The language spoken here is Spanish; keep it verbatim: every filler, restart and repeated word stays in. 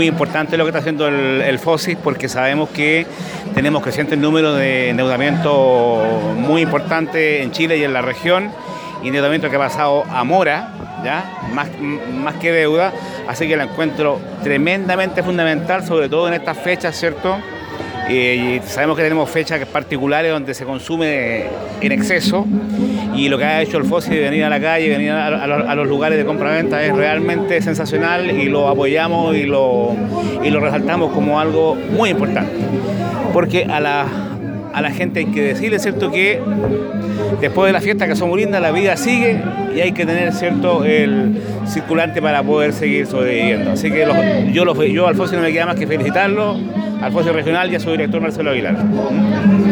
Muy importante lo que está haciendo el, el FOSIS, porque sabemos que tenemos crecientes números de endeudamiento muy importante en Chile y en la región, y endeudamiento que ha pasado a mora, ¿ya? Más, más que deuda, así que la encuentro tremendamente fundamental, sobre todo en estas fechas, ¿cierto? Eh, y sabemos que tenemos fechas particulares donde se consume en exceso, y lo que ha hecho el FOSIS de venir a la calle, venir a, a, los, a los lugares de compra-venta es realmente sensacional, y lo apoyamos y lo, y lo resaltamos como algo muy importante, porque a la, a la gente hay que decirle, ¿cierto?, que después de la fiesta, que son muy lindas, la vida sigue y hay que tener, ¿cierto?, el circulante para poder seguir sobreviviendo. Así que los, yo, los, yo al FOSIS no me queda más que felicitarlo, al FOSIS regional y a su director Marcelo Aguilar.